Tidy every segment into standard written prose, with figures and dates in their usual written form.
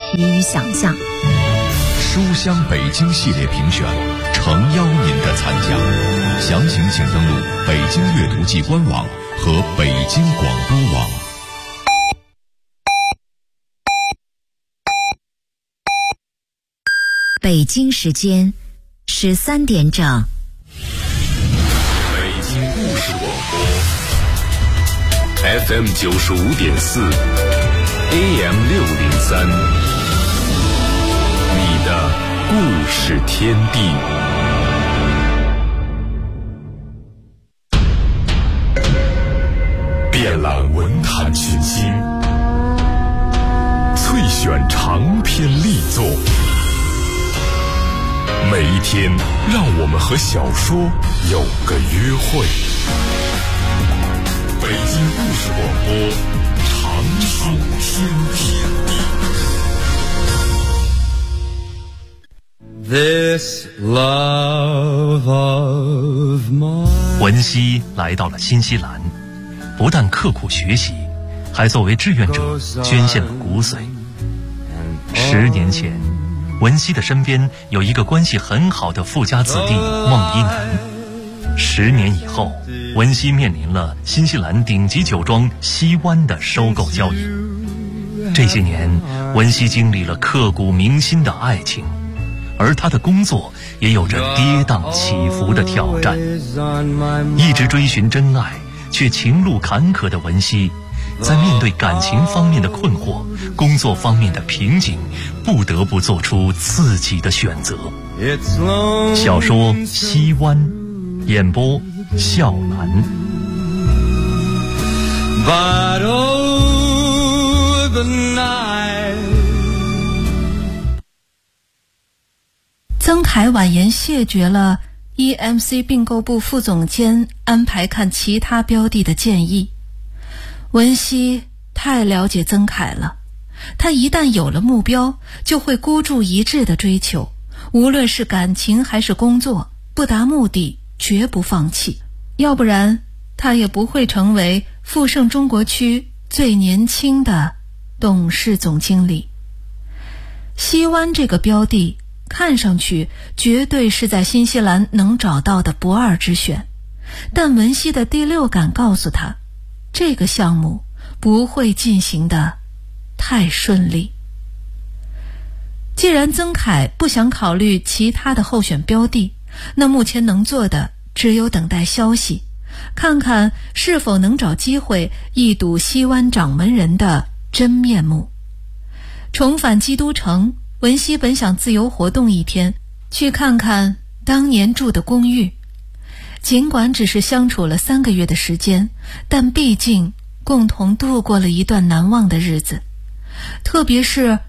与想象。 书香北京系列评选，诚邀您的参加。详情请登录北京阅读季官网和北京广播网。 北京时间13点整。 北京故事广播 FM 95.4 AM 603，你的故事天地。遍览文坛群星，萃选长篇力作。每一天，让我们和小说有个约会。北京故事广播，长寿天地。This love of mine。文熙来到了新西兰，不但刻苦学习，还作为志愿者捐献了骨髓。10年前，文熙的身边有一个关系很好的富家子弟孟一楠。10年以后，文熙面临了新西兰顶级酒庄西湾的收购交易。这些年，文熙经历了刻骨铭心的爱情，而他的工作也有着跌宕起伏的挑战。一直追寻真爱却情路坎坷的文熙，在面对感情方面的困惑、工作方面的瓶颈，不得不做出自己的选择。小说《西湾》，演播笑兰。But oh, the night。 曾凯婉言谢绝了 EMC 并购部副总监安排看其他标的的建议。文熙太了解曾凯了，他一旦有了目标，就会孤注一掷的追求，无论是感情还是工作，不达目的绝不放弃，要不然他也不会成为富盛中国区最年轻的董事总经理。西湾这个标的看上去绝对是在新西兰能找到的不二之选，但文熙的第六感告诉他，这个项目不会进行的太顺利。既然曾凯不想考虑其他的候选标的，那目前能做的只有等待消息，看看是否能找机会一睹西湾掌门人的真面目。重返基督城，文熙本想自由活动一天，去看看当年住的公寓。尽管只是相处了3个月的时间，但毕竟共同度过了一段难忘的日子。特别是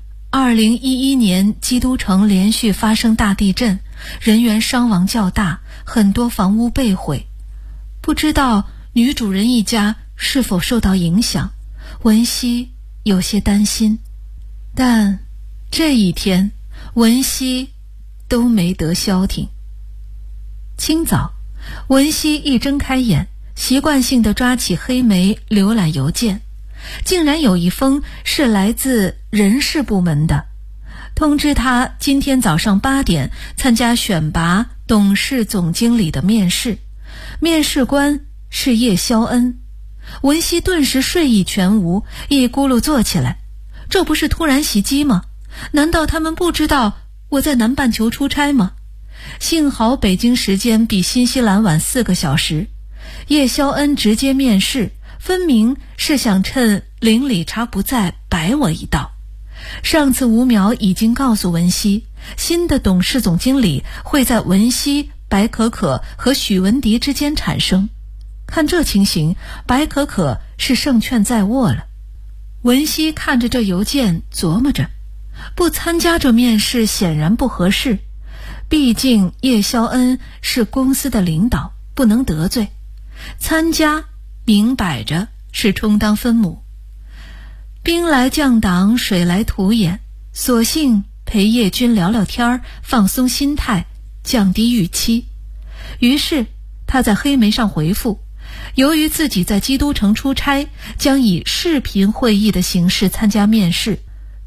2011年基督城连续发生大地震，人员伤亡较大，很多房屋被毁。不知道女主人一家是否受到影响，文熙有些担心。但这一天，文熙都没得消停。清早，文熙一睁开眼，习惯性地抓起黑莓浏览邮件，竟然有一封是来自人事部门的，通知他今天早上8点参加选拔董事总经理的面试，面试官是叶肖恩。文熙顿时睡意全无，一咕噜坐起来，这不是突然袭击吗？难道他们不知道我在南半球出差吗？幸好北京时间比新西兰晚4个小时，叶肖恩直接面试，分明是想趁林理查不在摆我一道。上次吴苗已经告诉文熙，新的董事总经理会在文熙、白可可和许文迪之间产生。看这情形，白可可是胜券在握了。文熙看着这邮件，琢磨着不参加这面试显然不合适，毕竟叶肖恩是公司的领导，不能得罪。参加明摆着是充当分母。兵来将挡，水来土掩，索性陪叶军聊聊天，放松心态，降低预期。于是他在黑莓上回复，由于自己在基督城出差，将以视频会议的形式参加面试，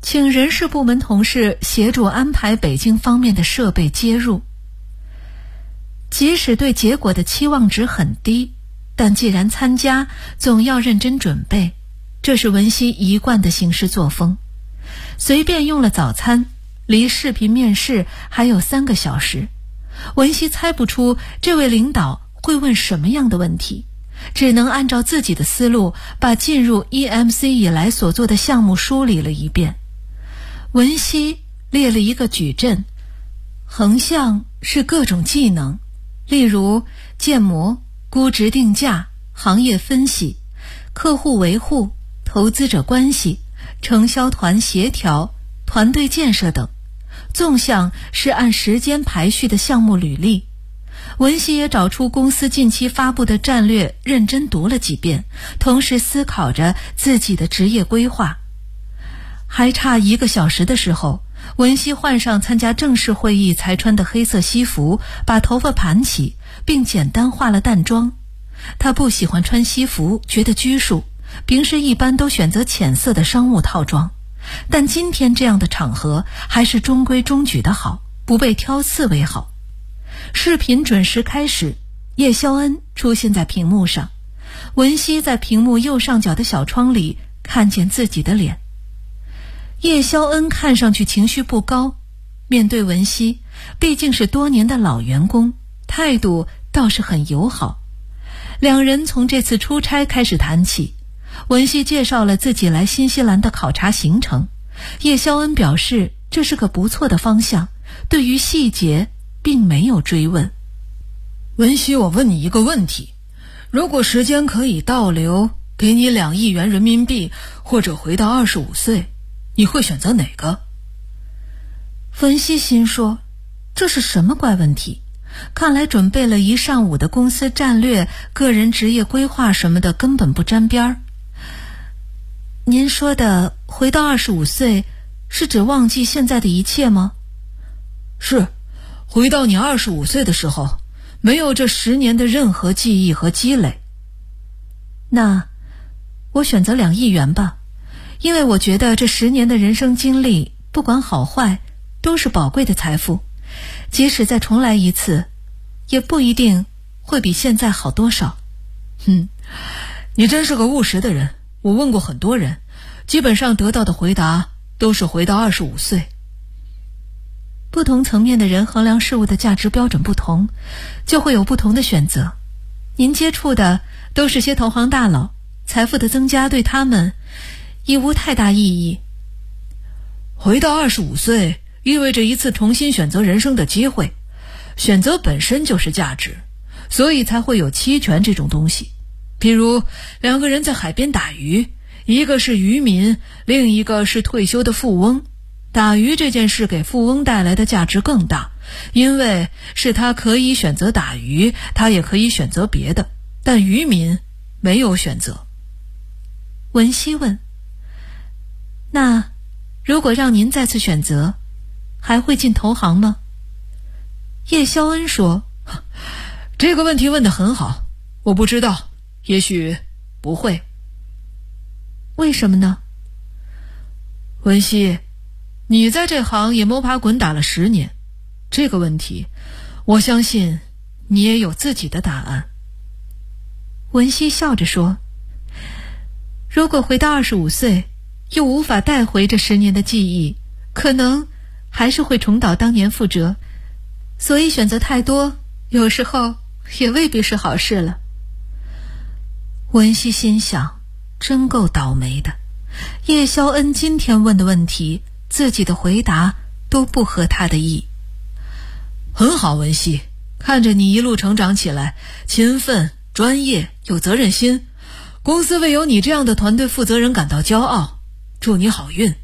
请人事部门同事协助安排北京方面的设备接入。即使对结果的期望值很低，但既然参加，总要认真准备，这是文熙一贯的行事作风。随便用了早餐，离视频面试还有3个小时，文熙猜不出这位领导会问什么样的问题，只能按照自己的思路把进入 EMC 以来所做的项目梳理了一遍。文熙列了一个矩阵，横向是各种技能，例如建模、估值定价、行业分析、客户维护、投资者关系、承销团协调、团队建设等。纵向是按时间排序的项目履历。文熙也找出公司近期发布的战略，认真读了几遍，同时思考着自己的职业规划。还差1个小时的时候，文熙换上参加正式会议才穿的黑色西服，把头发盘起，并简单化了淡妆。他不喜欢穿西服，觉得拘束，平时一般都选择浅色的商务套装，但今天这样的场合还是中规中矩的好，不被挑刺为好。视频准时开始，叶肖恩出现在屏幕上，文熙在屏幕右上角的小窗里看见自己的脸。叶肖恩看上去情绪不高，面对文熙，毕竟是多年的老员工，态度倒是很友好。两人从这次出差开始谈起，文熙介绍了自己来新西兰的考察行程，叶肖恩表示这是个不错的方向，对于细节并没有追问。 文熙，我问你一个问题，如果时间可以倒流，给你2亿元人民币，或者回到25岁，你会选择哪个？ 文熙心说，这是什么怪问题？看来准备了一上午的公司战略、个人职业规划什么的根本不沾边儿。您说的回到25岁，是指忘记现在的一切吗？ 是，回到你25岁的时候，没有这10年的任何记忆和积累。 那我选择2亿元吧，因为我觉得这10年的人生经历，不管好坏，都是宝贵的财富，即使再重来一次，也不一定会比现在好多少。 你真是个务实的人。我问过很多人，基本上得到的回答都是回到25岁。 不同层面的人衡量事物的价值标准不同，就会有不同的选择。您接触的都是些投行大佬，财富的增加对他们已无太大意义。 回到25岁意味着一次重新选择人生的机会，选择本身就是价值，所以才会有期权这种东西。比如2个人在海边打鱼，一个是渔民，另一个是退休的富翁。打鱼这件事给富翁带来的价值更大，因为是他可以选择打鱼，他也可以选择别的，但渔民没有选择。 文熙问，那如果让您再次选择，还会进投行吗？ 叶肖恩说，这个问题问得很好，我不知道，也许不会。 为什么呢？ 文熙，你在这行也摸爬滚打了10年，这个问题我相信你也有自己的答案。 文熙笑着说，如果回到25岁，又无法带回这10年的记忆，可能还是会重蹈当年覆辙，所以选择太多，有时候也未必是好事了。文熙心想，真够倒霉的。叶肖恩今天问的问题，自己的回答都不合他的意。 很好，文熙，看着你一路成长起来，勤奋、专业、有责任心，公司为有你这样的团队负责人感到骄傲，祝你好运。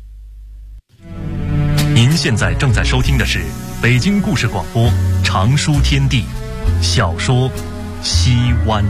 您现在正在收听的是北京故事广播长书天地小说《西湾》。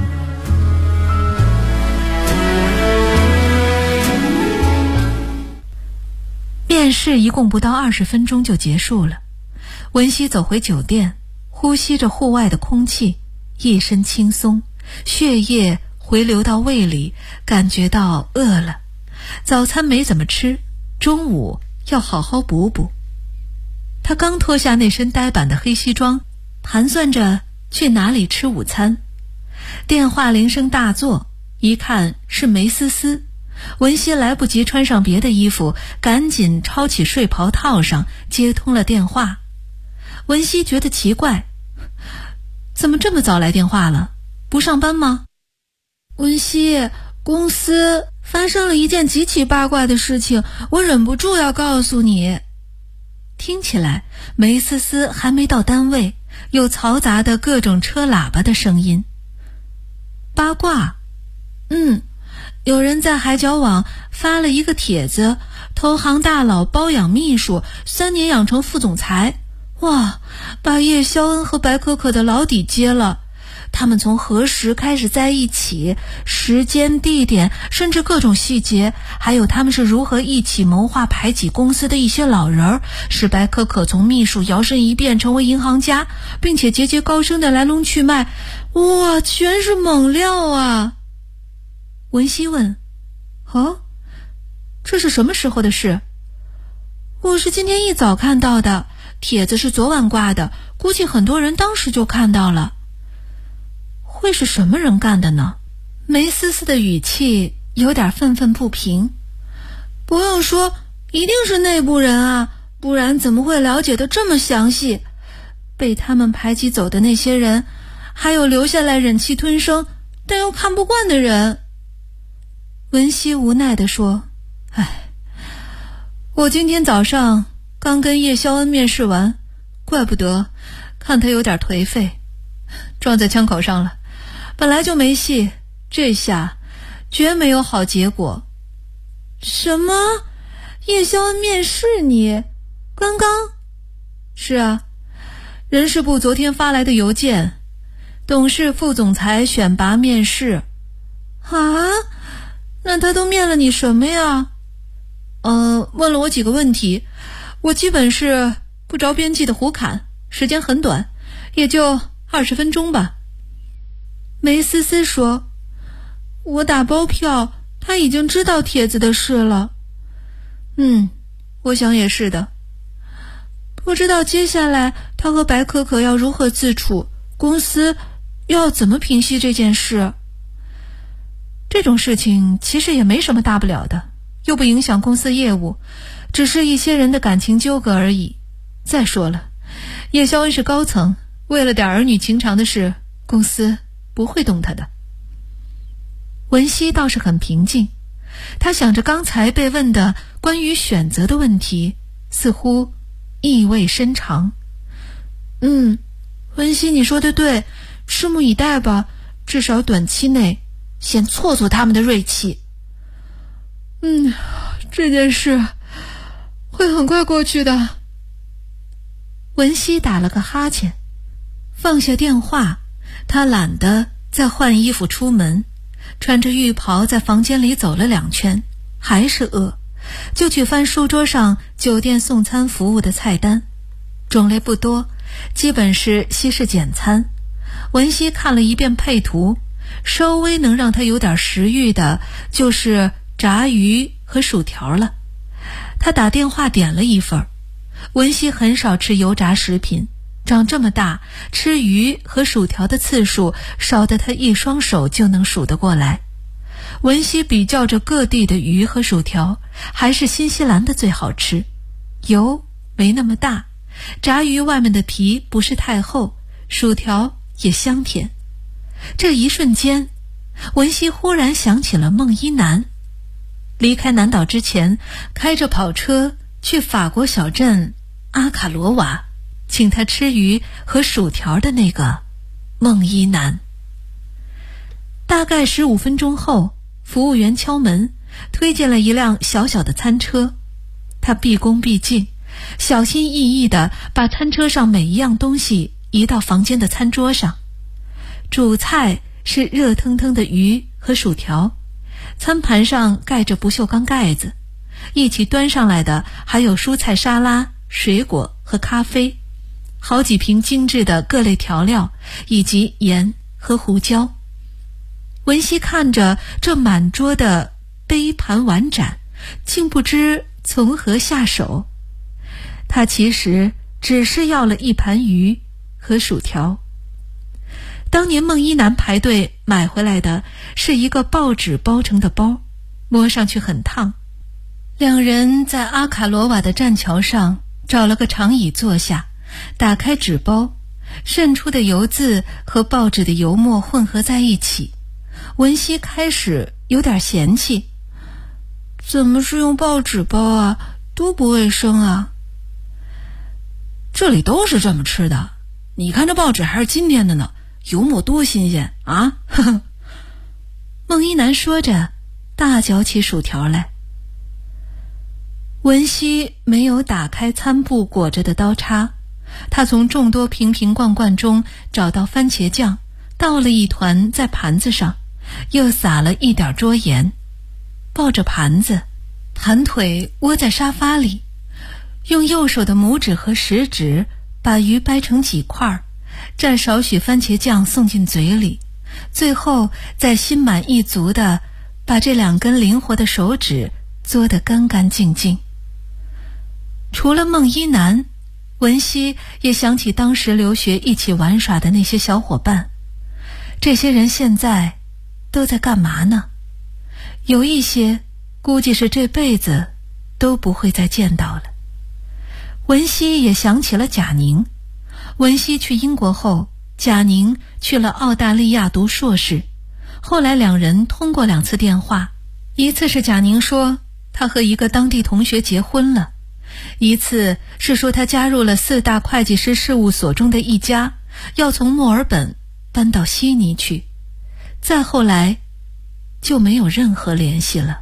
面试一共不到20分钟就结束了，文熙走回酒店，呼吸着户外的空气，一身轻松，血液回流到胃里，感觉到饿了。早餐没怎么吃，中午要好好补补。他刚脱下那身呆板的黑西装，盘算着去哪里吃午餐。电话铃声大作，一看是梅思思。文熙来不及穿上别的衣服，赶紧抄起睡袍套上，接通了电话。文熙觉得奇怪，怎么这么早来电话了？不上班吗？文熙，公司发生了一件极其八卦的事情，我忍不住要告诉你。听起来梅思思还没到单位，有嘈杂的各种车喇叭的声音。八卦？有人在海角网发了一个帖子，投行大佬包养秘书，3年养成副总裁。哇，把叶肖恩和白可可的老底揭了。他们从何时开始在一起，时间、地点，甚至各种细节，还有他们是如何一起谋划排挤公司的一些老人，使白可可从秘书摇身一变成为银行家，并且节节高升的来龙去脉，哇，全是猛料啊！文熙问：这是什么时候的事？我是今天一早看到的，帖子是昨晚挂的，估计很多人当时就看到了。会是什么人干的呢？梅思思的语气有点愤愤不平。不用说，一定是内部人啊，不然怎么会了解得这么详细？被他们排挤走的那些人，还有留下来忍气吞声但又看不惯的人。文熙无奈地说：我今天早上刚跟叶肖恩面试完，怪不得看他有点颓废，撞在枪口上了。本来就没戏，这下绝没有好结果。什么？叶肖恩面试你？刚刚？是啊，人事部昨天发来的邮件，董事副总裁选拔面试。那他都面了你什么呀？问了我几个问题，我基本是不着边际的胡侃，时间很短，也就20分钟吧。梅思思说：我打包票，他已经知道帖子的事了。我想也是的。不知道接下来他和白可可要如何自处，公司要怎么平息这件事。这种事情其实也没什么大不了的，又不影响公司业务，只是一些人的感情纠葛而已。再说了，叶肖恩是高层，为了点儿女情长的事，公司不会动他的。文熙倒是很平静，他想着刚才被问的关于选择的问题，似乎意味深长。文熙你说的对，拭目以待吧，至少短期内先挫挫他们的锐气。这件事会很快过去的。文熙打了个哈欠，放下电话，他懒得再换衣服出门，穿着浴袍在房间里走了2圈，还是饿，就去翻书桌上酒店送餐服务的菜单，种类不多，基本是西式简餐。文熙看了一遍配图，稍微能让他有点食欲的就是炸鱼和薯条了。他打电话点了一份。文熙很少吃油炸食品，长这么大，吃鱼和薯条的次数少得他一双手就能数得过来。文熙比较着各地的鱼和薯条，还是新西兰的最好吃，油没那么大，炸鱼外面的皮不是太厚，薯条也香甜。这一瞬间，文熙忽然想起了孟一楠，离开南岛之前开着跑车去法国小镇阿卡罗瓦请他吃鱼和薯条的那个孟一楠。大概15分钟后，服务员敲门，推进了一辆小小的餐车。他毕恭毕敬，小心翼翼地把餐车上每一样东西移到房间的餐桌上。主菜是热腾腾的鱼和薯条，餐盘上盖着不锈钢盖子，一起端上来的还有蔬菜沙拉、水果和咖啡，好几瓶精致的各类调料，以及盐和胡椒。文熙看着这满桌的杯盘碗盏，竟不知从何下手？他其实只是要了一盘鱼和薯条。当年孟一楠排队买回来的是一个报纸包成的包，摸上去很烫。两人在阿卡罗瓦的栈桥上找了个长椅坐下，打开纸包，渗出的油渍和报纸的油墨混合在一起。文熙开始有点嫌弃，怎么是用报纸包啊，多不卫生啊。 这里都是这么吃的，你看这报纸还是今天的呢，油墨多新鲜啊！呵呵。 孟一楠说着大嚼起薯条来。文熙没有打开餐布裹着的刀叉，他从众多瓶瓶罐罐中找到番茄酱，倒了一团在盘子上，又撒了一点桌盐，抱着盘子，盘腿窝在沙发里，用右手的拇指和食指把鱼掰成几块，蘸少许番茄酱送进嘴里，最后再心满意足地把这2根灵活的手指嘬得干干净净。除了孟一楠，文熙也想起当时留学一起玩耍的那些小伙伴，这些人现在都在干嘛呢？有一些估计是这辈子都不会再见到了。文熙也想起了贾宁，文熙去英国后，贾宁去了澳大利亚读硕士，后来2人通过2次电话，一次是贾宁说他和一个当地同学结婚了，一次是说他加入了4大会计师事务所中的一家，要从墨尔本搬到悉尼去，再后来就没有任何联系了。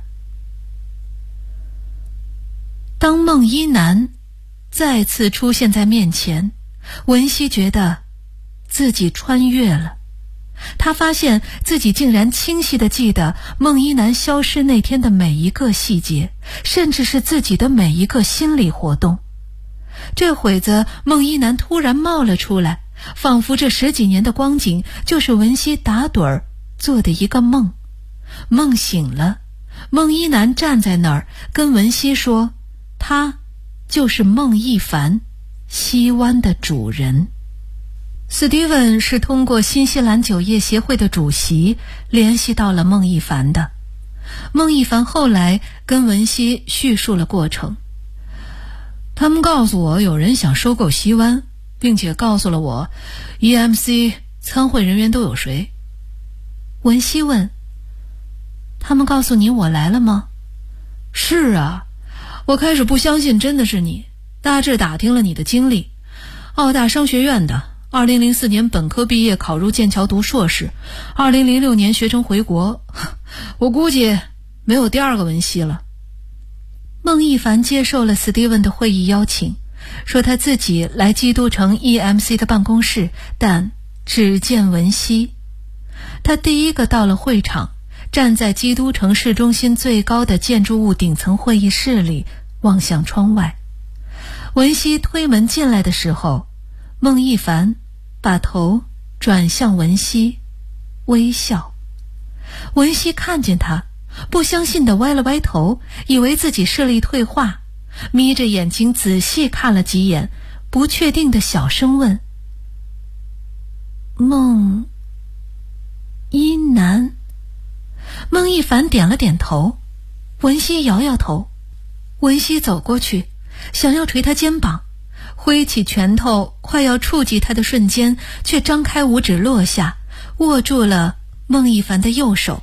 当孟一楠再次出现在面前，文熙觉得自己穿越了。他发现自己竟然清晰地记得孟一楠消失那天的每一个细节，甚至是自己的每一个心理活动。这会子孟一楠突然冒了出来，仿佛这10几年的光景就是文熙打盹儿做的一个梦。梦醒了，孟一楠站在那儿跟文熙说，他就是孟一凡，西湾的主人。史蒂文是通过新西兰酒业协会的主席联系到了孟一凡的。孟一凡后来跟文熙叙述了过程。 他们告诉我有人想收购西湾，并且告诉了我 EMC 参会人员都有谁。 文熙问，他们告诉你我来了吗？ 是啊，我开始不相信真的是你，大致打听了你的经历，澳大商学院的2004年本科毕业，考入剑桥读硕士，2006年学成回国，我估计没有第2个文熙了。 孟一凡接受了史蒂文的会议邀请，说他自己来基督城 EMC 的办公室，但只见文熙。他第一个到了会场，站在基督城市中心最高的建筑物顶层会议室里，望向窗外。文熙推门进来的时候，孟一凡把头转向文熙，微笑。文熙看见他，不相信地歪了歪头，以为自己视力退化，眯着眼睛仔细看了几眼，不确定地小声问，孟一楠。孟一凡点了点头，文熙摇摇头。文熙走过去，想要捶他肩膀，挥起拳头快要触及他的瞬间，却张开五指落下，握住了孟一凡的右手。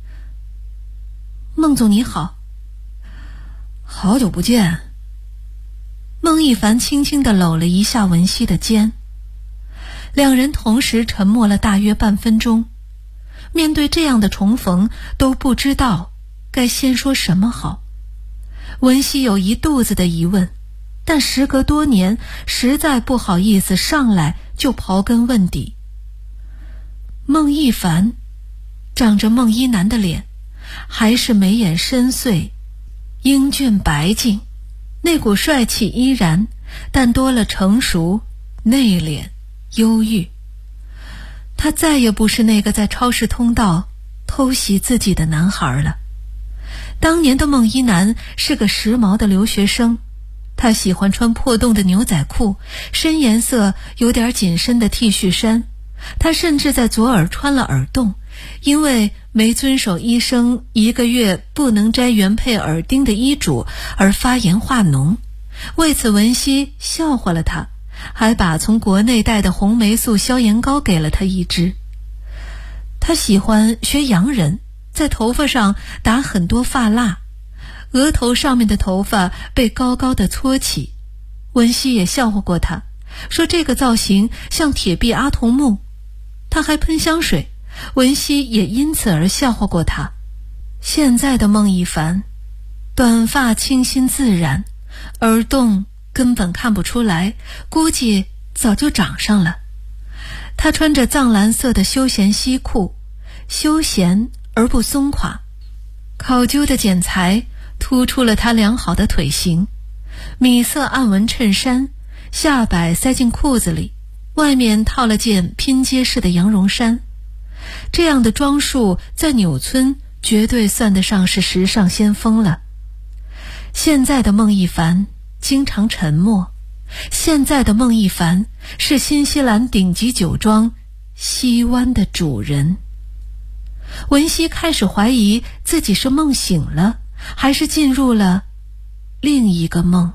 孟总你好。 好久不见。 孟一凡轻轻地搂了一下文熙的肩。2人同时沉默了大约半分钟，面对这样的重逢，都不知道该先说什么好。文熙有一肚子的疑问，但时隔多年，实在不好意思上来就刨根问底。孟一凡长着孟一楠的脸，还是眉眼深邃，英俊白净，那股帅气依然，但多了成熟、内敛、忧郁。他再也不是那个在超市通道偷袭自己的男孩了。 当年的孟一楠是个时髦的留学生，他喜欢穿破洞的牛仔裤，深颜色有点紧身的 T 恤衫，他甚至在左耳穿了耳洞，因为没遵守医生1个月不能摘原配耳钉的医嘱而发炎化脓。为此文熙笑话了他，还把从国内带的红霉素消炎膏给了他1支。他喜欢学洋人，在头发上打很多发蜡，额头上面的头发被高高的搓起。文熙也笑话过他，说这个造型像铁臂阿童木。他还喷香水，文熙也因此而笑话过他。现在的孟一凡，短发清新自然，耳洞根本看不出来，估计早就长上了。他穿着藏蓝色的休闲西裤，休闲而不松垮，考究的剪裁突出了他良好的腿型。米色暗纹衬衫，下摆塞进裤子里，外面套了件拼接式的羊绒衫。这样的装束在纽村绝对算得上是时尚先锋了。现在的孟一凡经常沉默，现在的孟一凡是新西兰顶级酒庄西湾的主人。文熙开始怀疑自己是梦醒了，还是进入了另一个梦。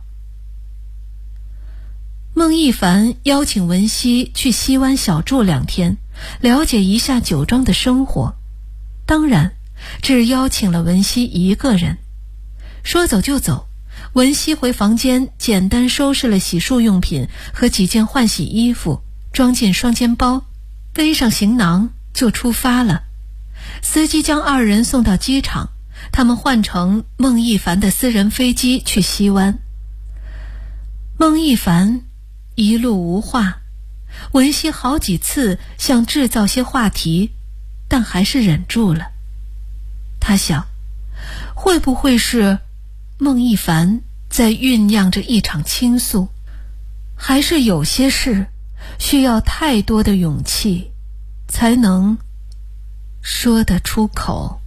孟一凡邀请文熙去西湾小住2天，了解一下酒庄的生活，当然只邀请了文熙1个人。说走就走，文熙回房间简单收拾了洗漱用品和几件换洗衣服，装进双肩包，背上行囊就出发了。司机将2人送到机场，他们换乘孟一凡的私人飞机去西湾。孟一凡一路无话，文熙好几次想制造些话题，但还是忍住了。他想，会不会是孟一凡在酝酿着一场倾诉，还是有些事需要太多的勇气才能说得出口。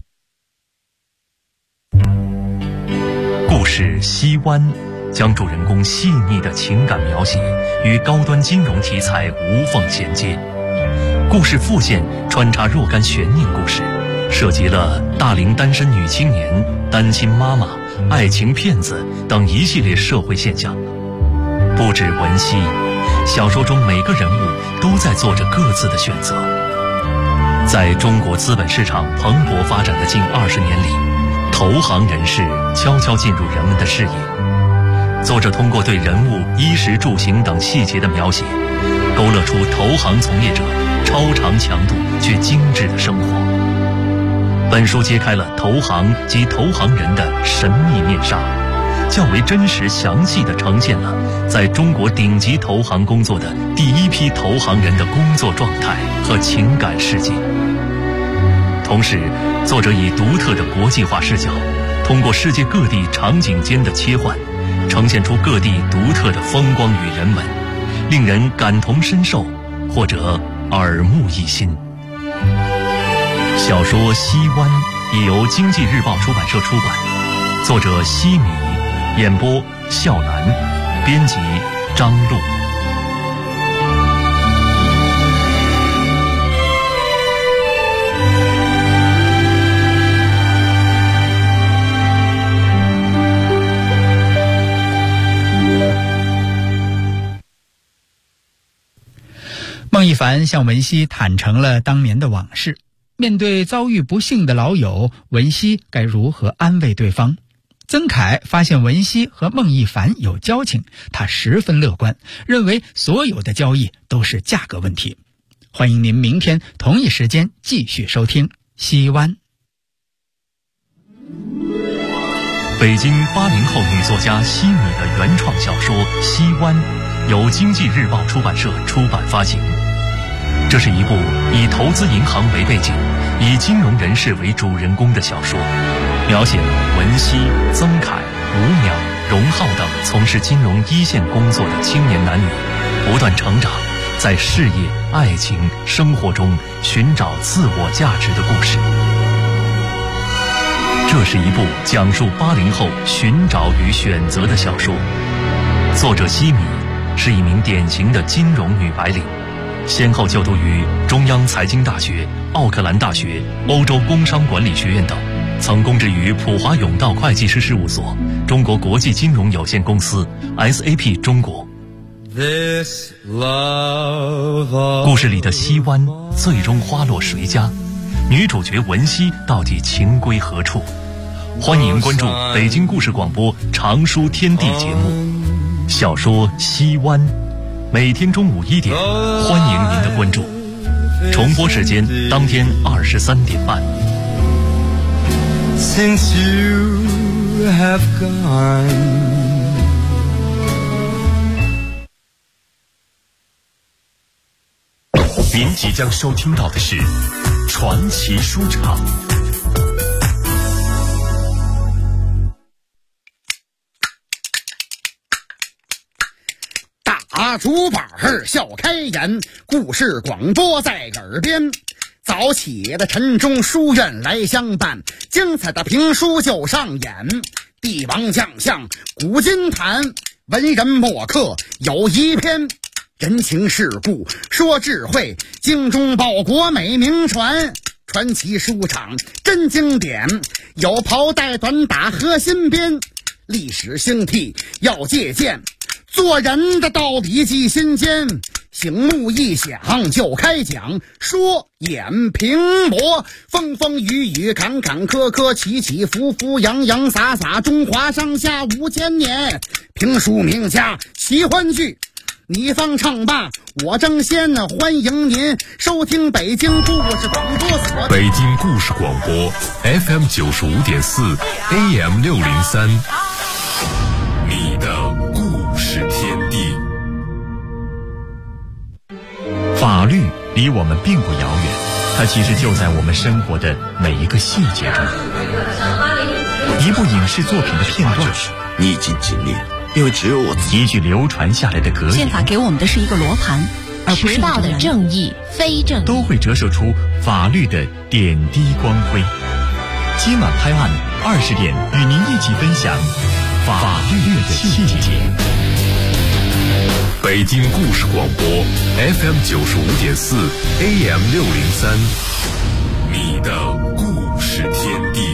故事《西湾》将主人公细腻的情感描写与高端金融题材无缝衔接。故事副线穿插若干悬念故事，涉及了大龄单身女青年、单亲妈妈、爱情骗子等一系列社会现象。不止文熙，小说中每个人物都在做着各自的选择。在中国资本市场蓬勃发展的近20年里，投行人士悄悄进入人们的视野。作者通过对人物衣食住行等细节的描写，勾勒出投行从业者超长强度却精致的生活。本书揭开了投行及投行人的神秘面纱，较为真实详细地呈现了在中国顶级投行工作的第一批投行人的工作状态和情感世界。同时，作者以独特的国际化视角，通过世界各地场景间的切换，呈现出各地独特的风光与人文，令人感同身受或者耳目一新。小说《西湾》已由经济日报出版社出版，作者西米，演播笑兰，编辑张璐。 孟一凡向文熙坦诚了当年的往事。面对遭遇不幸的老友，文熙该如何安慰对方？曾凯发现文熙和孟一凡有交情，他十分乐观，认为所有的交易都是价格问题。欢迎您明天同一时间继续收听《西湾》。 北京80后女作家西米的原创小说《西湾》由经济日报出版社出版发行。这是一部以投资银行为背景，以金融人士为主人公的小说，描写了文熙、曾凯、吴淼、荣浩等从事金融一线工作的青年男女不断成长，在事业、爱情、生活中寻找自我价值的故事。 这是一部讲述80后寻找与选择的小说。作者西米是一名典型的金融女白领，先后就读于中央财经大学、奥克兰大学、欧洲工商管理学院等，曾供职于普华永道会计师事务所、中国国际金融有限公司、SAP 中国。故事里的西湾最终花落谁家？女主角文熙到底情归何处？欢迎关注北京故事广播长书天地节目，小说《西湾》，每天中午1点，欢迎您的关注。重播时间当天23点半。 Since you have gone， 您即将收听到的是传奇书场。 大竹板笑开颜，故事广播在耳边。早起的晨钟书院来相伴，精彩的评书就上演。帝王将相古今谈，文人墨客有一篇。人情世故说智慧，精忠报国美名传。传奇书场真经典，有袍带短打和新编。历史兴替要借鉴，做人的道理记心间。醒目一响就开讲，说演评魔，风风雨雨坎坎坷坷，起起伏伏洋洋洒洒，中华上下5000年。评书名家奇欢剧，你方唱罢我争先，欢迎您收听北京故事广播所。 北京故事广播 FM 95.4 AM 603，你的故事天地。法律离我们并不遥远，它其实就在我们生活的每一个细节中。一部影视作品的片段， 你已经尽力了，因为只有我自己。 一句流传下来的格言， 宪法给我们的是一个罗盘，而不是一个人。的正义、非正义， 都会折射出法律的点滴光辉。今晚拍案20点，与您一起分享法律的细节。 北京故事广播 FM 95.4 AM 603，你的故事天地。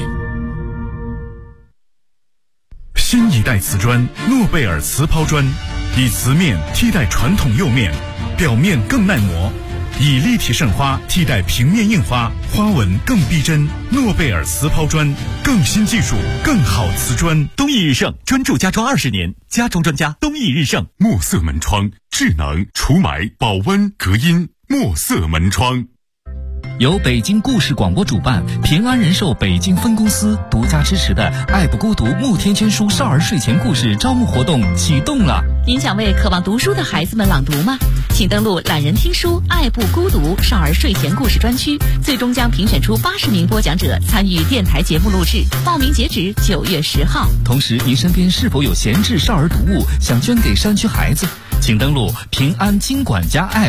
新一代瓷砖诺贝尔瓷抛砖，以瓷面替代传统釉面，表面更耐磨，以立体渗花替代平面印花，花纹更逼真。诺贝尔瓷抛砖，更新技术，更好瓷砖。 东义日盛专注家装20年，家装专家东义日盛。 墨色门窗，智能除霾、保温、隔音。墨色门窗。 由北京故事广播主办，平安人寿北京分公司独家支持的爱不孤独慕天千书少儿睡前故事招募活动启动了。 您想为渴望读书的孩子们朗读吗？请登录懒人听书爱不孤独少儿睡前故事专区，最终将评选出80名播讲者参与电台节目录制，报名截止9月10号。 同时，您身边是否有闲置少儿读物想捐给山区孩子？请登录平安金管家 App。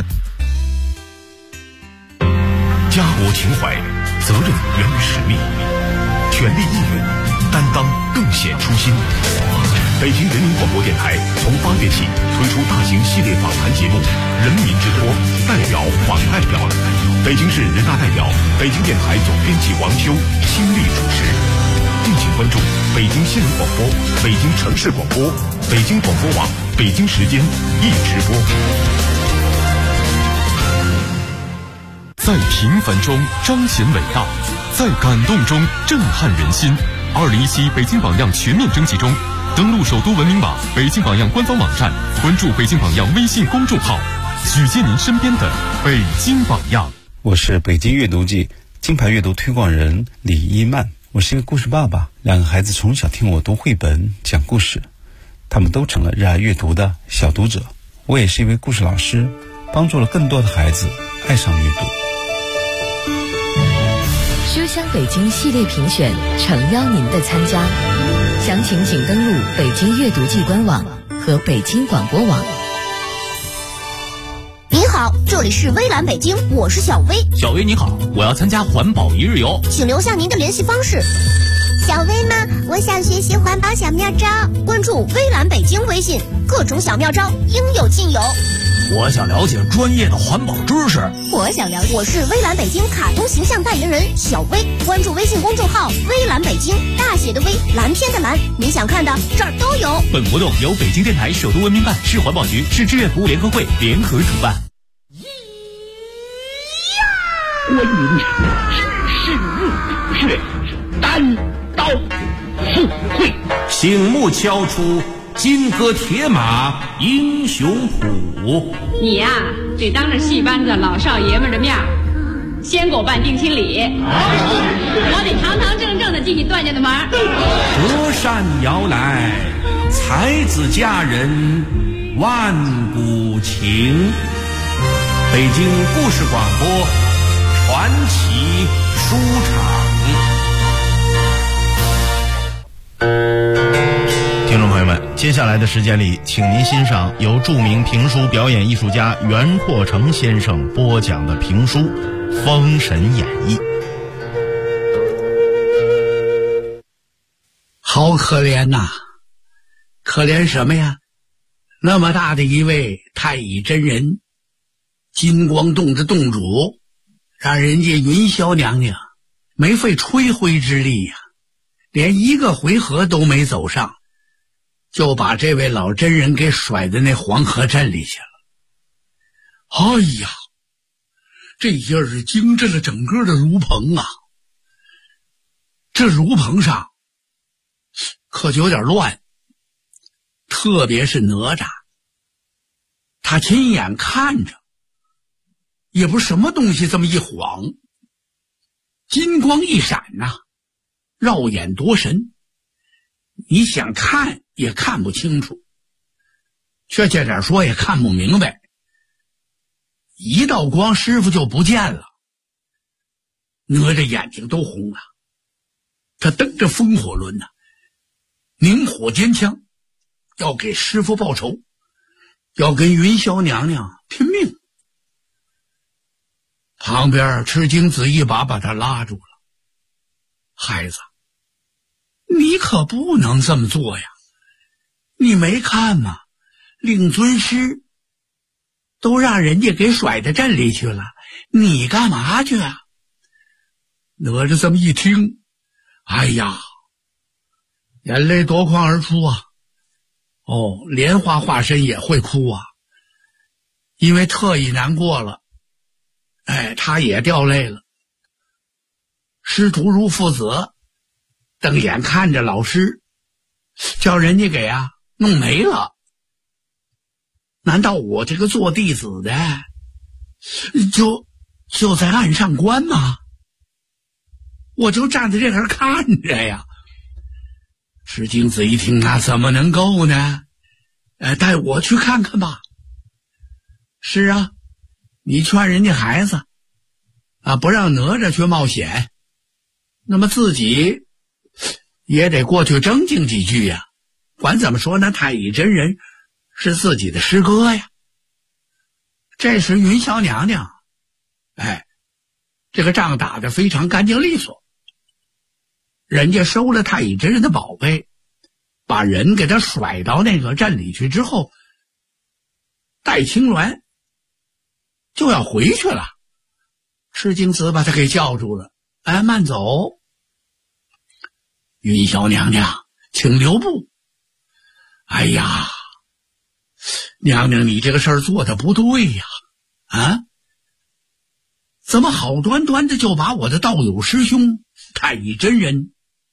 家国情怀，责任源于使命，全力义勇，担当更显初心。北京人民广播电台从8月起推出大型系列访谈节目《人民之托》，代表访代表。北京市人大代表、北京电台总编辑王秋倾力主持。敬请关注北京新闻广播、北京城市广播、北京广播网、北京时间一直播。在平凡中彰显伟大，在感动中震撼人心。2017北京榜样全面征集中，登录首都文明网、北京榜样官方网站，关注北京榜样微信公众号，举荐您身边的北京榜样。 我是北京阅读季金牌阅读推广人李一曼，我是一个故事爸爸，2个孩子从小听我读绘本讲故事，他们都成了热爱阅读的小读者。我也是一位故事老师，帮助了更多的孩子爱上阅读。 书香北京系列评选诚邀您的参加，详情请登录北京阅读季官网和北京广播网。 您好，这里是微蓝北京，我是小薇。 小薇你好，我要参加环保一日游， 请留下您的联系方式。 小薇吗？我想学习环保小妙招，关注微蓝北京微信，各种小妙招应有尽有。 我想了解专业的环保知识。 我是微蓝北京卡通形象代言人小薇，关注微信公众号微蓝北京，大写的微，蓝天的蓝，你想看的这儿都有。 本活动由北京电台首都文明办、市环保局、市志愿服务联合会联合主办。 观音是入穴，单刀赴会， 醒目敲出金戈铁马英雄谱。 你呀，得当着戏班子老少爷们的面先给我办定亲礼，我得堂堂正正的进你段家的门。 隔山遥来，才子佳人万古情。北京故事广播传奇书场。听众朋友们，接下来的时间里，请您欣赏由著名评书表演艺术家袁阔成先生播讲的评书《封神演义》。 好可怜呐！可怜什么呀？那么大的一位太乙真人，金光洞的洞主，让人家云霄娘娘没费吹灰之力呀，连一个回合都没走上，就把这位老真人给甩在那黄河镇里去了。哎呀，这下是惊震了整个的如棚啊！这如棚上可就有点乱，特别是哪吒，他亲眼看着，也不是什么东西这么一晃，金光一闪呐，绕眼夺神，你想看也看不清楚，确切点说也看不明白。一道光，师傅就不见了。哪吒眼睛都红了，他蹬着风火轮呐，凝火尖枪，要给师傅报仇，要跟云霄娘娘拼命。旁边赤精子一把把他拉住了。孩子，你可不能这么做呀！你没看吗？令尊师都让人家给甩到镇里去了，你干嘛去啊？哪吒这么一听，哎呀，眼泪夺眶而出啊！哦，莲花化身也会哭啊，因为特意难过了，他也掉泪了。师徒如父子，瞪眼看着老师，叫人家给弄没了。难道我这个做弟子的就在岸上观吗？我就站在这儿看着呀。赤精子一听，那怎么能够呢？带我去看看吧。是啊，你劝人家孩子不让哪吒去冒险，那么自己也得过去争竞几句呀。管怎么说呢，太乙真人是自己的师哥呀。这时云霄娘娘这个仗打得非常干净利索，人家收了太乙真人的宝贝，把人给他甩到那个镇里去之后，带青鸾就要回去了。赤精子把他给叫住了，慢走，云霄娘娘请留步。哎呀，娘娘你这个事儿做的不对呀，怎么好端端的就把我的道友师兄太乙真人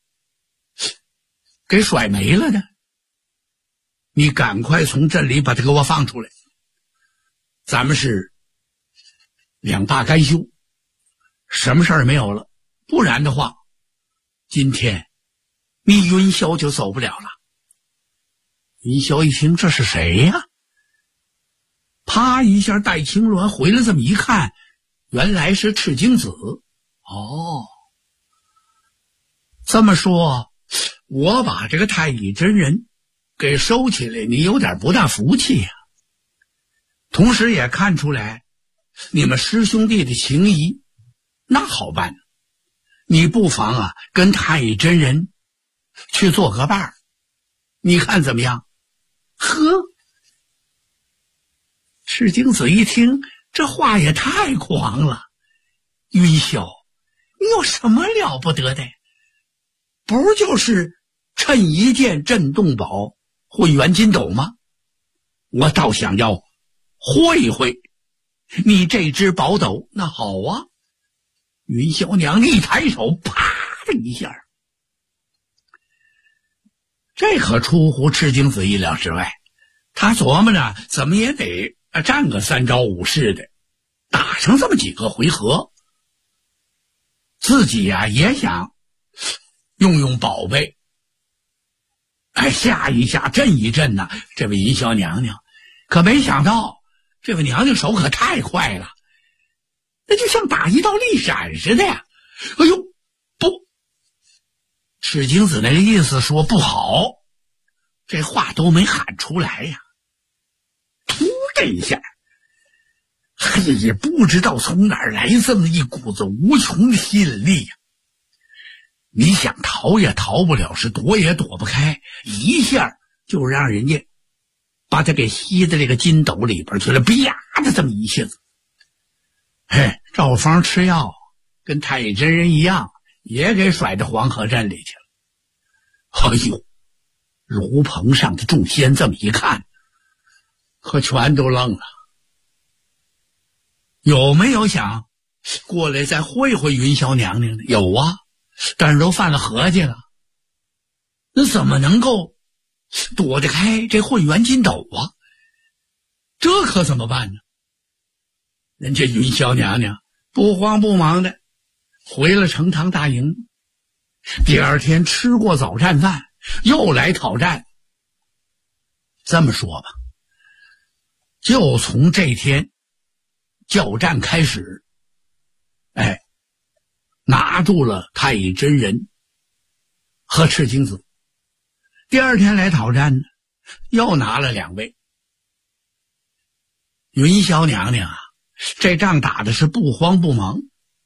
给甩没了呢？你赶快从镇里把他给我放出来，咱们是两大干休，什么事儿没有了，不然的话今天你云霄就走不了了。云霄一听这是谁呀？啪一下带青鸾回来，这么一看，原来是赤精子。这么说我把这个太乙真人给收起来，你有点不大服气呀。同时也看出来你们师兄弟的情谊，那好办，你不妨跟太乙真人去做个伴儿，你看怎么样？呵，赤精子一听，这话也太狂了。云霄，你有什么了不得的？不就是趁一件震动宝混元金斗吗？我倒想要会会你这只宝斗。那好啊，云霄娘一抬手，啪的一下，这可出乎赤精子意料之外。他琢磨着怎么也得战个3招5式的，打上这么几个回合，自己呀也想用宝贝吓一吓震一震呐这位云霄娘娘。可没想到这位娘娘手可太快了，那就像打一道利闪似的呀。哎呦，不，赤精子那个意思说不好，这话都没喊出来呀。突这一下，嘿，也不知道从哪儿来这么一股子无穷的吸引力呀。你想逃也逃不了，是躲也躲不开，一下就让人家把他给吸到这个金斗里边去了，啪的这么一下子。嘿，赵方吃药跟太乙真人一样，也给甩到黄河镇里去了。哎呦，炉棚上的众仙这么一看，可全都愣了。有没有想过来再会会云霄娘娘的？有啊，但是都犯了合计了，那怎么能够躲得开这混元金斗啊？这可怎么办呢？人家云霄娘娘不慌不忙的回了成堂大营，第二天吃过早战饭，又来讨战。这么说吧，就从这天交战开始，拿住了太乙真人和赤精子。第二天来讨战呢，又拿了2位。云霄娘娘啊，这仗打的是不慌不忙，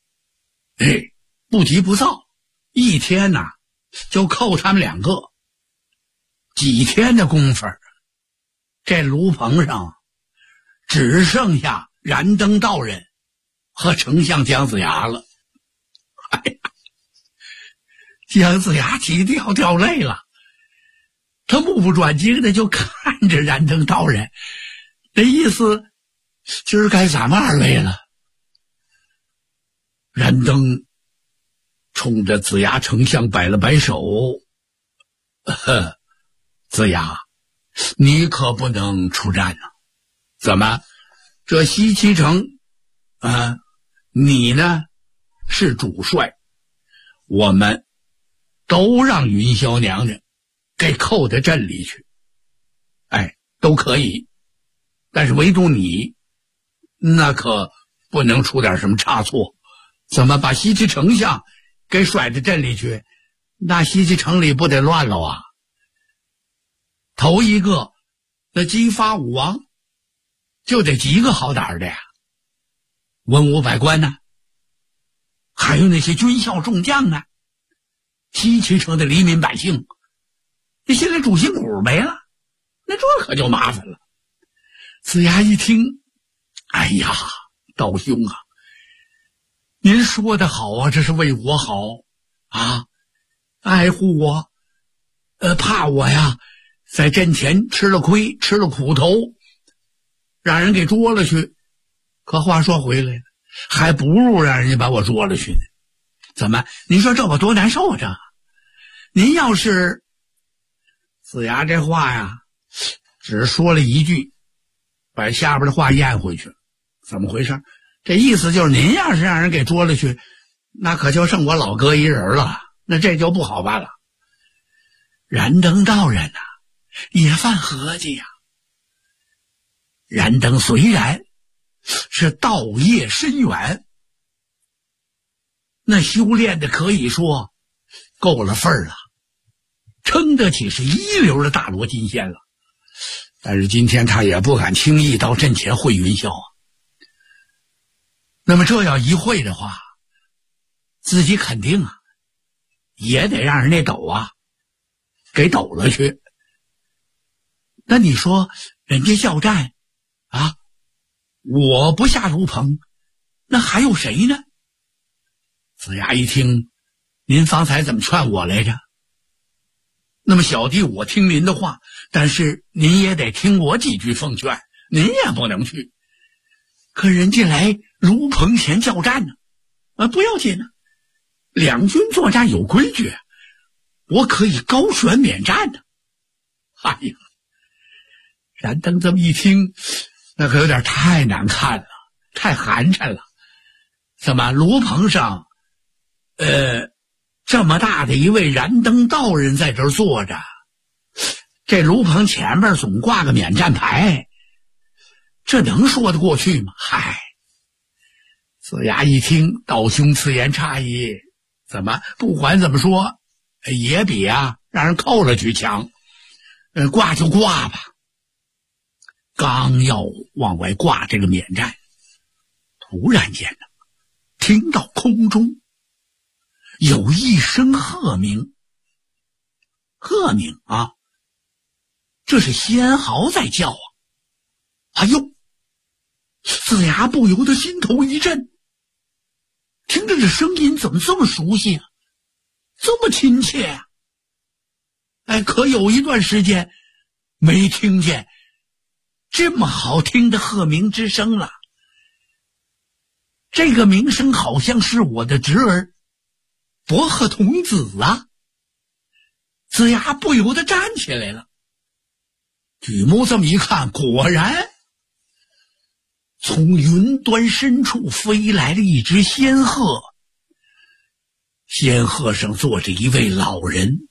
不急不躁，一天呐就扣他们2个。几天的功夫，这炉棚上只剩下燃灯道人和丞相姜子牙了。哎呀，姜子牙急得要掉泪了，他目不转睛的就看着燃灯道人，那意思今儿该咱们2位了。燃灯冲着子牙丞相摆了摆手，子牙，你可不能出战啊！怎么，这西岐城你呢是主帅，我们都让云霄娘娘给扣到镇里去，都可以，但是唯独你，那可不能出点什么差错。怎么把西岐丞相给甩到镇里去？那西岐城里不得乱了啊！头一个，那姬发武王就得几个好胆的呀，文武百官呢，还有那些军校众将呢，西岐城的黎民百姓，那现在主心骨没了，那这可就麻烦了。子牙一听，哎呀，道兄啊，您说的好啊，这是为我好啊，爱护我，怕我呀在阵前吃了亏，吃了苦头，让人给捉了去。可话说回来了，还不如让人家把我捉了去呢。怎么？您说这我多难受啊！这您要是……子牙这话呀，只说了一句，把下边的话咽回去了。怎么回事？这意思就是您要是让人给捉了去，那可就剩我老哥一人了，那这就不好办了。燃灯道人呐，也犯合计呀。燃灯虽然是道业深远，那修炼的可以说够了份儿了，称得起是一流的大罗金仙了。但是今天他也不敢轻易到阵前会云霄啊。那么这要一会的话，自己肯定啊也得让人那斗啊给抖了去。那你说人家叫战啊，我不下炉棚，那还有谁呢？子牙一听，您方才怎么劝我来着？那么小弟我听您的话，但是您也得听我几句奉劝，您也不能去。可人家来炉棚前叫战呢，不要紧呢，两军作战有规矩，我可以高悬免战呢。哎呀，燃灯这么一听，那可有点太难看了，太寒碜了。怎么炉棚上这么大的一位燃灯道人在这儿坐着，这炉棚前面总挂个免战牌，这能说得过去吗？嗨，子牙一听，道兄此言差矣，怎么不管怎么说也比让人扣了去强，挂就挂吧。刚要往外挂这个免战，突然间呢，听到空中有一声鹤鸣。鹤鸣啊，这是仙豪在叫啊！哎呦，子牙不由得心头一震，听着这声音怎么这么熟悉啊，这么亲切啊！可有一段时间没听见这么好听的鹤鸣之声了。这个鸣声好像是我的侄儿伯鹤童子啊！子牙不由得站起来了，举目这么一看，果然从云端深处飞来了一只仙鹤，仙鹤上坐着一位老人，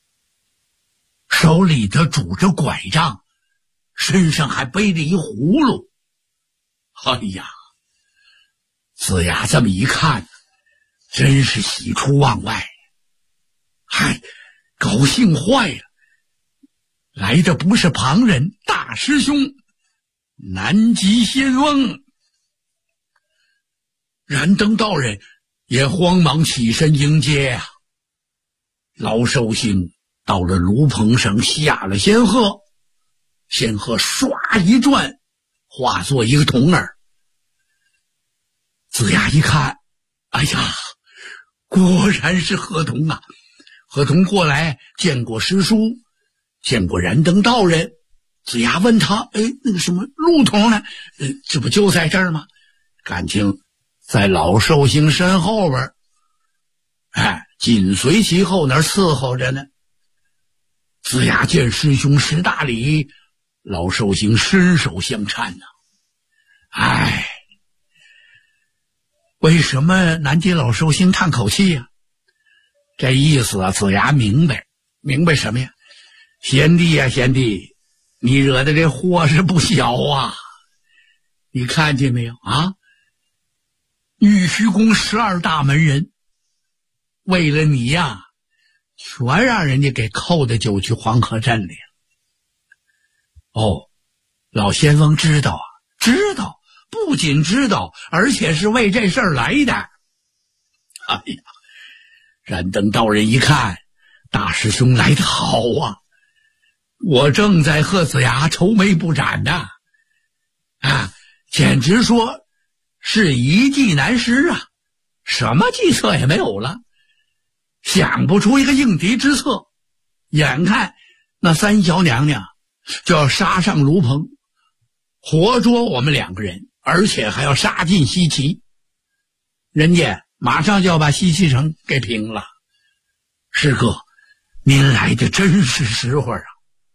手里头拄着拐杖，身上还背着一葫芦。哎呀，子牙这么一看，真是喜出望外，嗨，高兴坏了。来的不是旁人，大师兄南极仙翁。燃灯道人也慌忙起身迎接啊。老寿星到了炉棚上，下了仙鹤，仙鹤唰一转，化作一个童儿。子牙一看，哎呀，果然是鹤童啊！鹤童过来见过师叔，见过燃灯道人。子牙问他，那个什么陆童呢？这不就在这儿吗？感情在老寿星身后边，紧随其后那儿伺候着呢。子牙见师兄识大礼，老寿星伸手相搀呢。为什么南极老寿星叹口气呀？这意思啊，子牙明白什么呀？贤弟呀，贤弟，你惹的这祸是不小啊！你看见没有啊？玉虚宫12大门人为了你呀，全让人家给扣的就去黄河镇里了。老仙翁知道啊，知道，不仅知道，而且是为这事儿来的。哎呀，燃灯道人一看，大师兄来得好啊！我正在和子牙愁眉不展呢，简直说是一计难施啊，什么计策也没有了，想不出一个应敌之策。眼看那三小娘娘就要杀上炉棚，活捉我们2个人，而且还要杀进西岐，人家马上就要把西岐城给平了。师哥，您来的真是时候啊！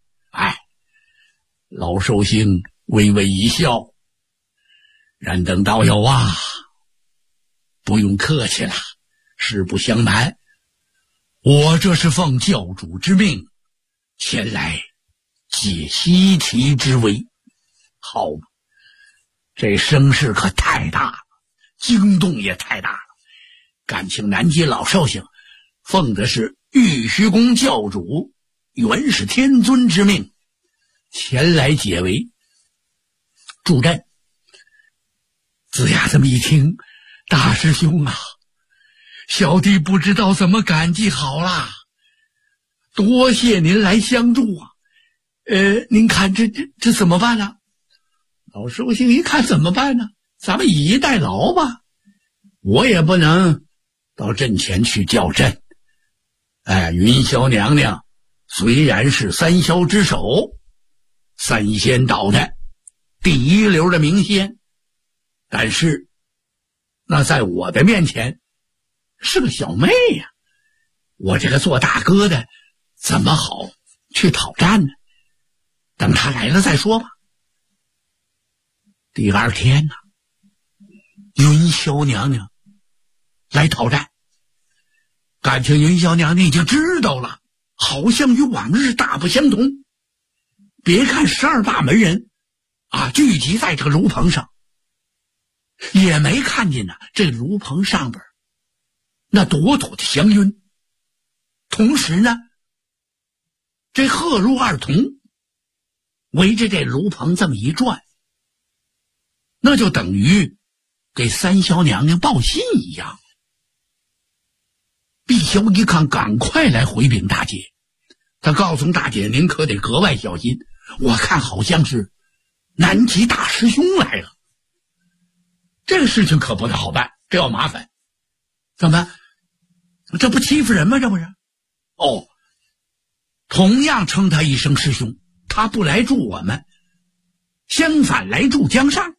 老寿星微微一笑，燃灯道友啊，不用客气了，实不相瞒，我这是奉教主之命前来解西岐之围。好，这声势可太大了，惊动也太大了，感情南极老寿星奉的是玉虚宫教主元始天尊之命前来解围助阵。子牙这么一听，大师兄啊，小弟不知道怎么感激好啦。 多谢您来相助啊。您看这怎么办呢？老寿星一看怎么办呢？咱们以逸待劳吧。我也不能到阵前去叫阵。云霄娘娘虽然是三霄之首，三仙岛的第一流的名仙，但是那在我的面前是个小妹呀，我这个做大哥的怎么好去讨战呢？等他来了再说吧。第二天呢，云霄娘娘来讨战，感情云霄娘娘已经知道了，好像与往日大不相同。别看12大门人聚集在这个炉棚上，也没看见呢这炉棚上边那朵朵的祥云。同时呢，这鹤鹿二童围着这炉棚这么一转，那就等于给三霄娘娘报信一样。碧霄一看，赶快来回禀大姐，他告诉大姐，您可得格外小心，我看好像是南极大师兄来了。这个事情可不太好办，这要麻烦。怎么？这不欺负人吗？这不是？同样称他一声师兄，他不来助我们，相反来助江上。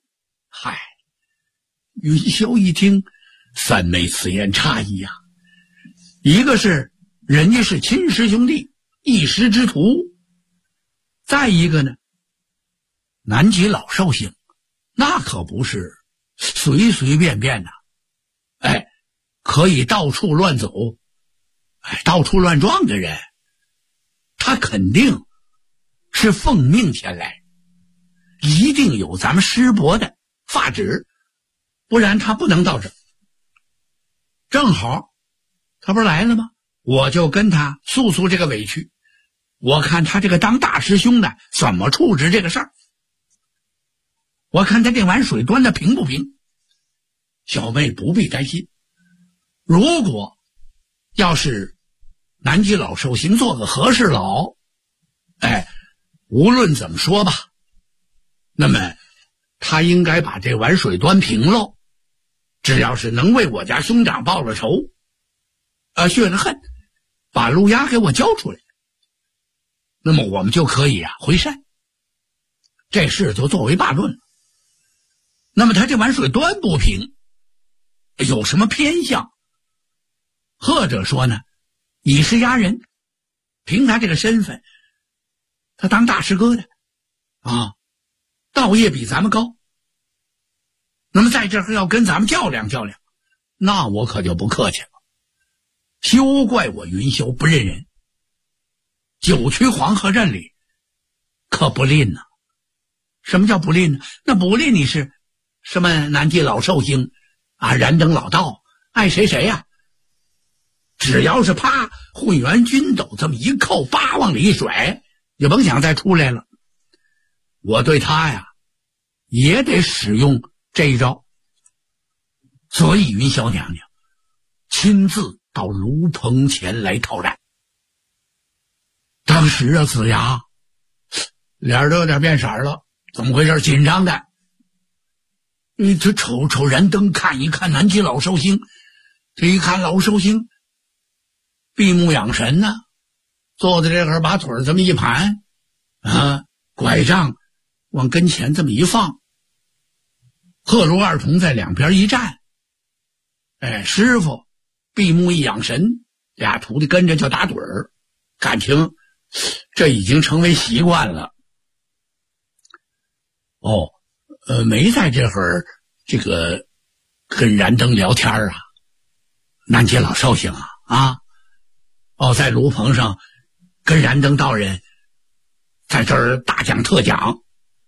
云霄一听，三妹此言差矣呀。一个是人家是亲师兄弟，一师之徒，再一个呢，南极老寿星那可不是随随便便的可以到处乱走到处乱撞的人，他肯定是奉命前来，一定有咱们师伯的法旨，不然他不能到这儿。正好他不是来了吗？我就跟他诉诉这个委屈，我看他这个当大师兄的怎么处置这个事儿，我看他这碗水端的平不平。小妹不必担心，如果要是南极老寿星做个和事佬，无论怎么说吧，那么他应该把这碗水端平喽。只要是能为我家兄长报了仇雪了恨，把陆压给我交出来，那么我们就可以回山，这事就作为罢论了。那么他这碗水端不平，有什么偏向，或者说呢，以势压人，凭他这个身份，他当大师哥的道业比咱们高，那么在这儿要跟咱们较量较量，那我可就不客气了。休怪我云霄不认人，九曲黄河阵里可不吝呢。什么叫不吝呢？那不吝你是什么南极老寿星燃灯老道，爱谁谁呀。只要是啪混元军斗这么一扣，叭往里一甩，也甭想再出来了。我对他也得使用这一招。所以云霄娘娘亲自到炉棚前来讨战。当时子牙脸都有点变色了，怎么回事？紧张的。这瞅燃灯，看一看南极老寿星，这一看老寿星闭目养神呢，坐在这儿把腿这么一盘拐杖往跟前这么一放，鹤鹿二童在两边一站，师傅闭目一养神，俩徒弟跟着就打盹儿，感情这已经成为习惯了。没在这会儿这个跟燃灯聊天南极老寿星在炉棚上跟燃灯道人在这儿大讲特讲，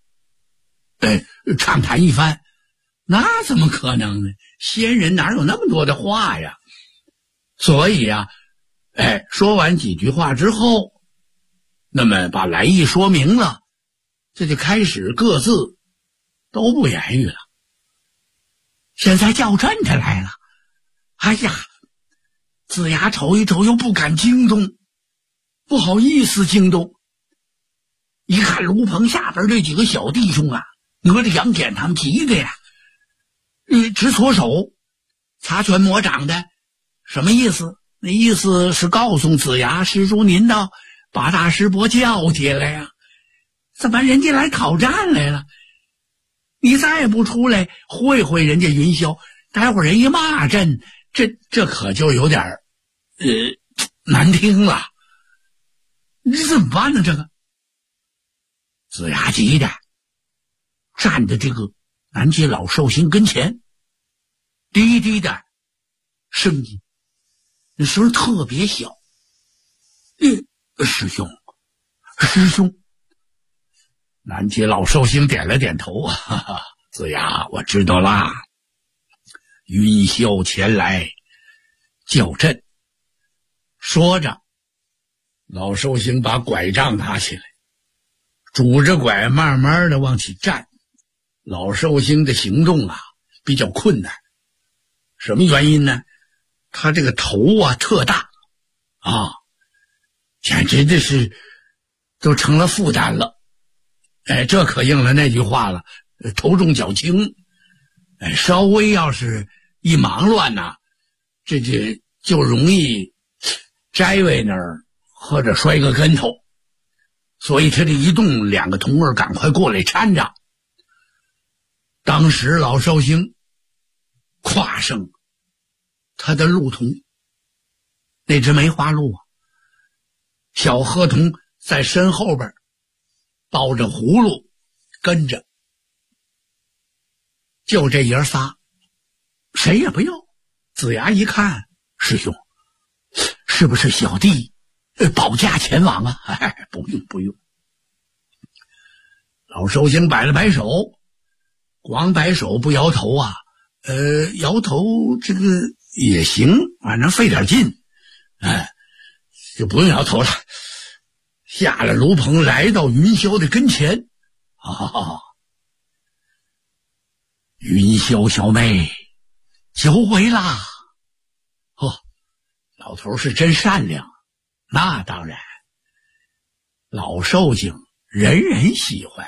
畅谈一番。那怎么可能呢？仙人哪有那么多的话呀？所以说完几句话之后，那么把来意说明了，这就开始各自都不言语了。现在叫阵的来了，子牙瞅一瞅又不敢惊动， 不好意思惊动。一看炉棚下边这几个小弟兄啊，哪吒、杨戬他们急的呀，直搓手，擦拳抹掌的，什么意思？那意思是告诉子牙施主您到把大师伯叫起来呀，怎么人家来讨战来了？你再不出来会会人家云霄，待会儿人一骂阵，这可就有点难听了。你怎么办呢？这个子牙急的站在这个南极老寿星跟前，低低的声音，那声特别小。师兄。南极老寿星点了点头，哈哈，子牙，我知道啦。云霄前来叫阵。说着，老寿星把拐杖拿起来，拄着拐慢慢的往起站。老寿星的行动啊比较困难，什么原因呢？他这个头啊特大啊，简直的是都成了负担了。这可应了那句话了，头重脚轻。稍微要是一忙乱呐，这就容易摘位那儿或者摔个跟头。所以他这一动，两个童儿赶快过来搀着。当时老寿星跨上他的鹿童，那只梅花鹿啊，小鹤童在身后边抱着葫芦跟着，就这爷仨，谁也不要。子牙一看，师兄，是不是小弟保驾前往啊？不用。老寿星摆了摆手，光摆手不摇头啊。摇头这个也行，反正费点劲，就不用摇头了。下了炉棚，来到云霄的跟前。云霄小妹，久违啦！老头是真善良，那当然，老寿星人人喜欢。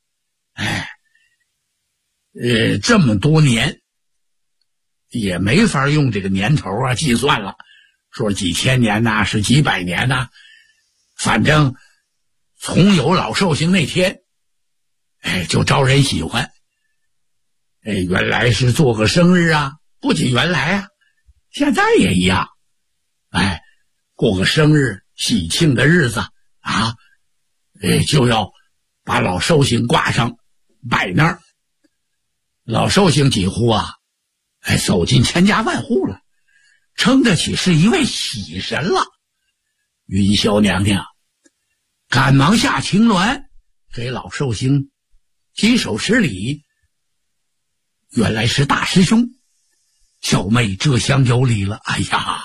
这么多年也没法用这个年头啊计算了，说几千年呐，是几百年呐，反正从有老寿星那天，就招人喜欢。原来是做个生日啊，不仅原来啊，现在也一样。过个生日喜庆的日子啊，就要把老寿星挂上摆那儿。老寿星几乎啊，走进千家万户了，称得起是一位喜神了。云霄娘娘赶忙下青鸾，给老寿星稽首施礼。原来是大师兄，小妹这厢有礼了。哎呀，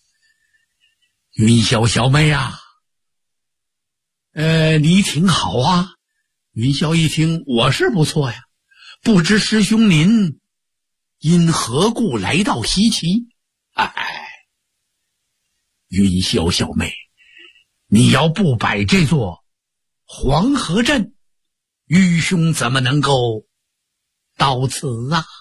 云霄小妹啊，你挺好啊。云霄一听，我是不错呀，不知师兄您因何故来到西岐？云霄小妹，你要不摆这座黄河阵，愚兄怎么能够到此啊？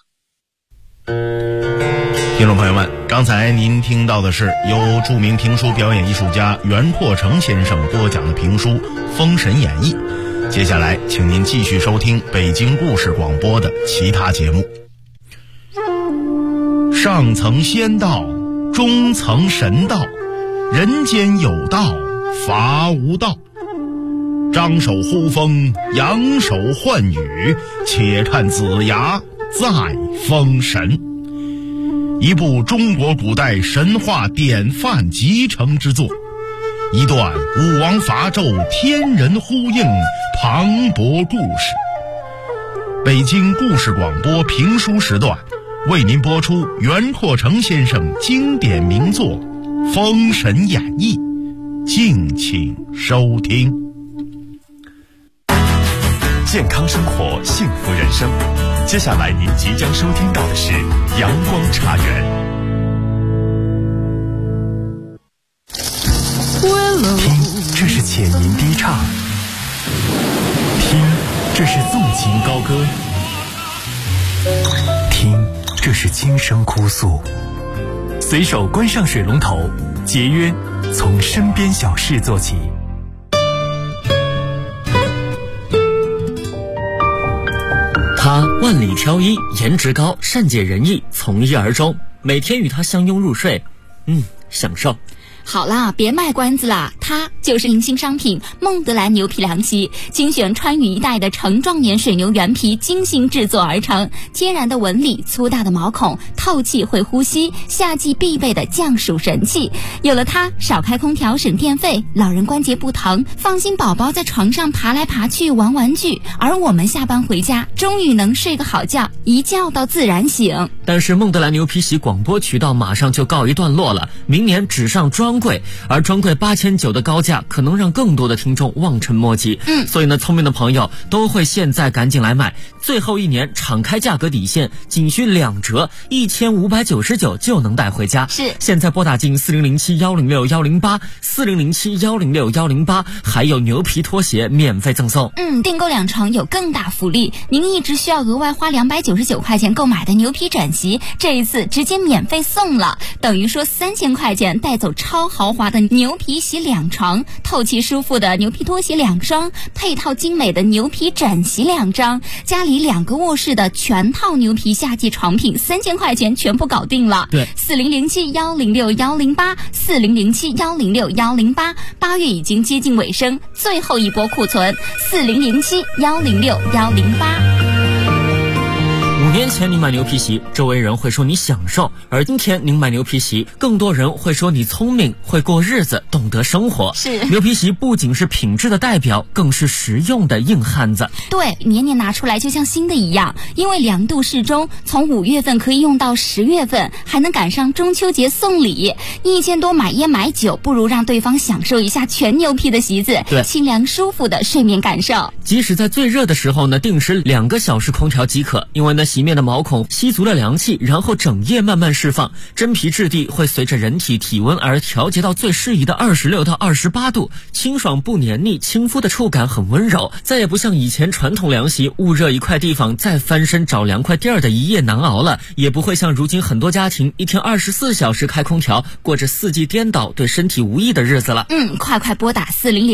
听众朋友们，刚才您听到的是由著名评书表演艺术家袁阔成先生播讲的评书《封神演义》。接下来请您继续收听北京故事广播的其他节目。上层仙道，中层神道，人间有道，伐无道。张手呼风，扬手唤雨，且看子牙再封神。一部中国古代神话典范集成之作，一段武王伐纣天人呼应磅礴故事。北京故事广播评书时段为您播出袁阔成先生经典名作《封神演义》，敬请收听。 健康生活，幸福人生。接下来您即将收听到的是阳光茶园。听这是浅吟低唱；听，这是纵情高歌；听，这是轻声哭诉。随手关上水龙头，节约从身边小事做起。 他万里挑一，颜值高，善解人意，从一而终。每天与他相拥入睡，享受。 好啦，别卖关子啦，它就是明星商品孟德兰牛皮凉席，精选川渝一带的成壮年水牛原皮精心制作而成，天然的纹理，粗大的毛孔，透气会呼吸，夏季必备的降暑神器。有了它，少开空调省电费，老人关节不疼，放心宝宝在床上爬来爬去玩玩具，而我们下班回家终于能睡个好觉，一觉到自然醒。 但是孟德兰牛皮席广播渠道马上就告一段落了，明年只上专柜，而专柜8900的高价可能让更多的听众望尘莫及。所以呢，聪明的朋友都会现在赶紧来买，最后一年敞开价格底线，仅需2折，1599就能带回家。 是， 现在拨打进4007106108，4007106108，还有牛皮拖鞋免费赠送。 订购2床有更大福利，您一直需要额外花299块钱购买的牛皮枕席，这一次直接免费送了，等于说3000块钱带走超豪华的牛皮席2床，透气舒服的牛皮拖鞋2双，配套精美的牛皮枕席2张，家里2个卧室的全套牛皮夏季床品，3000块钱全部搞定了。 对 ，4007106108，4007106108，8月已经接近尾声，最后一波库存，4007106108。 5年前您买牛皮席，周围人会说你享受，而今天您买牛皮席，更多人会说你聪明，会过日子，懂得生活。 是， 牛皮席不仅是品质的代表，更是实用的硬汉子。 对，年年拿出来就像新的一样，因为凉度适中，从5月份可以用到10月份，还能赶上中秋节送礼。1000多买烟买酒，不如让对方享受一下全牛皮的席子， 对， 清凉舒服的睡眠感受。 即使在最热的时候呢，定时2个小时空调即可，因为呢席面的毛孔吸足了凉气，然后整夜慢慢释放，真皮质地会随着人体体温而调节到最适宜的26到28度，清爽不黏腻，亲肤的触感很温柔，再也不像以前传统凉席捂热一块地方再翻身找凉快地儿的一夜难熬了，也不会像如今很多家庭一天24小时开空调，过着4季颠倒对身体无益的日子了。 快拨打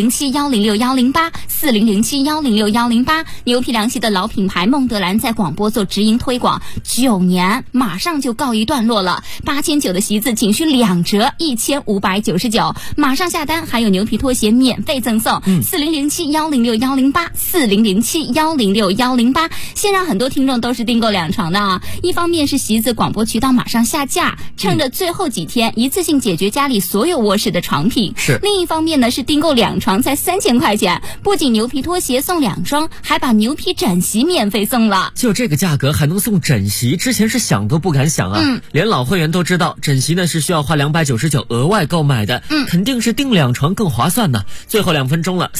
4007106108，4007106108，牛皮凉席的老品牌孟德兰在广播做直营推广，9年马上就告一段落了，8900的席子仅需2折，1599，马上下单，还有牛皮拖鞋免费赠送。4007106108，4007106108。现在很多听众都是订购2床的啊，一方面是席子广播渠道马上下架，趁着最后几天一次性解决家里所有卧室的床品； 是另一方面呢，是订购2床才3000块钱，不仅牛皮拖鞋送2双，还把牛皮枕席免费送了。 就这个价格还能送枕席，之前是想都不敢想啊。连老会员都知道枕席呢是需要花299额外购买的，肯定是订2床更划算呢。最后2分钟了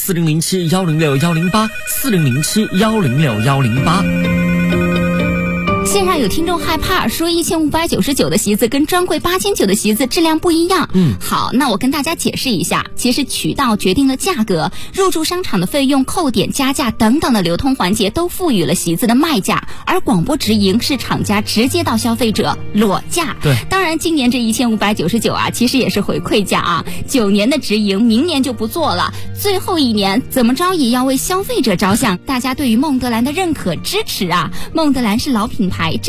，4007106108，4007106108。 线上有听众害怕说1599的席子跟专柜8900的席子质量不一样。好，那我跟大家解释一下，其实渠道决定了价格，入驻商场的费用、扣点、加价等等的流通环节都赋予了席子的卖价，而广播直营是厂家直接到消费者裸价。 对， 当然今年这1599啊，其实也是回馈价啊，9年的直营，明年就不做了，最后1年怎么着也要为消费者着想，大家对于孟德兰的认可支持啊，孟德兰是老品牌。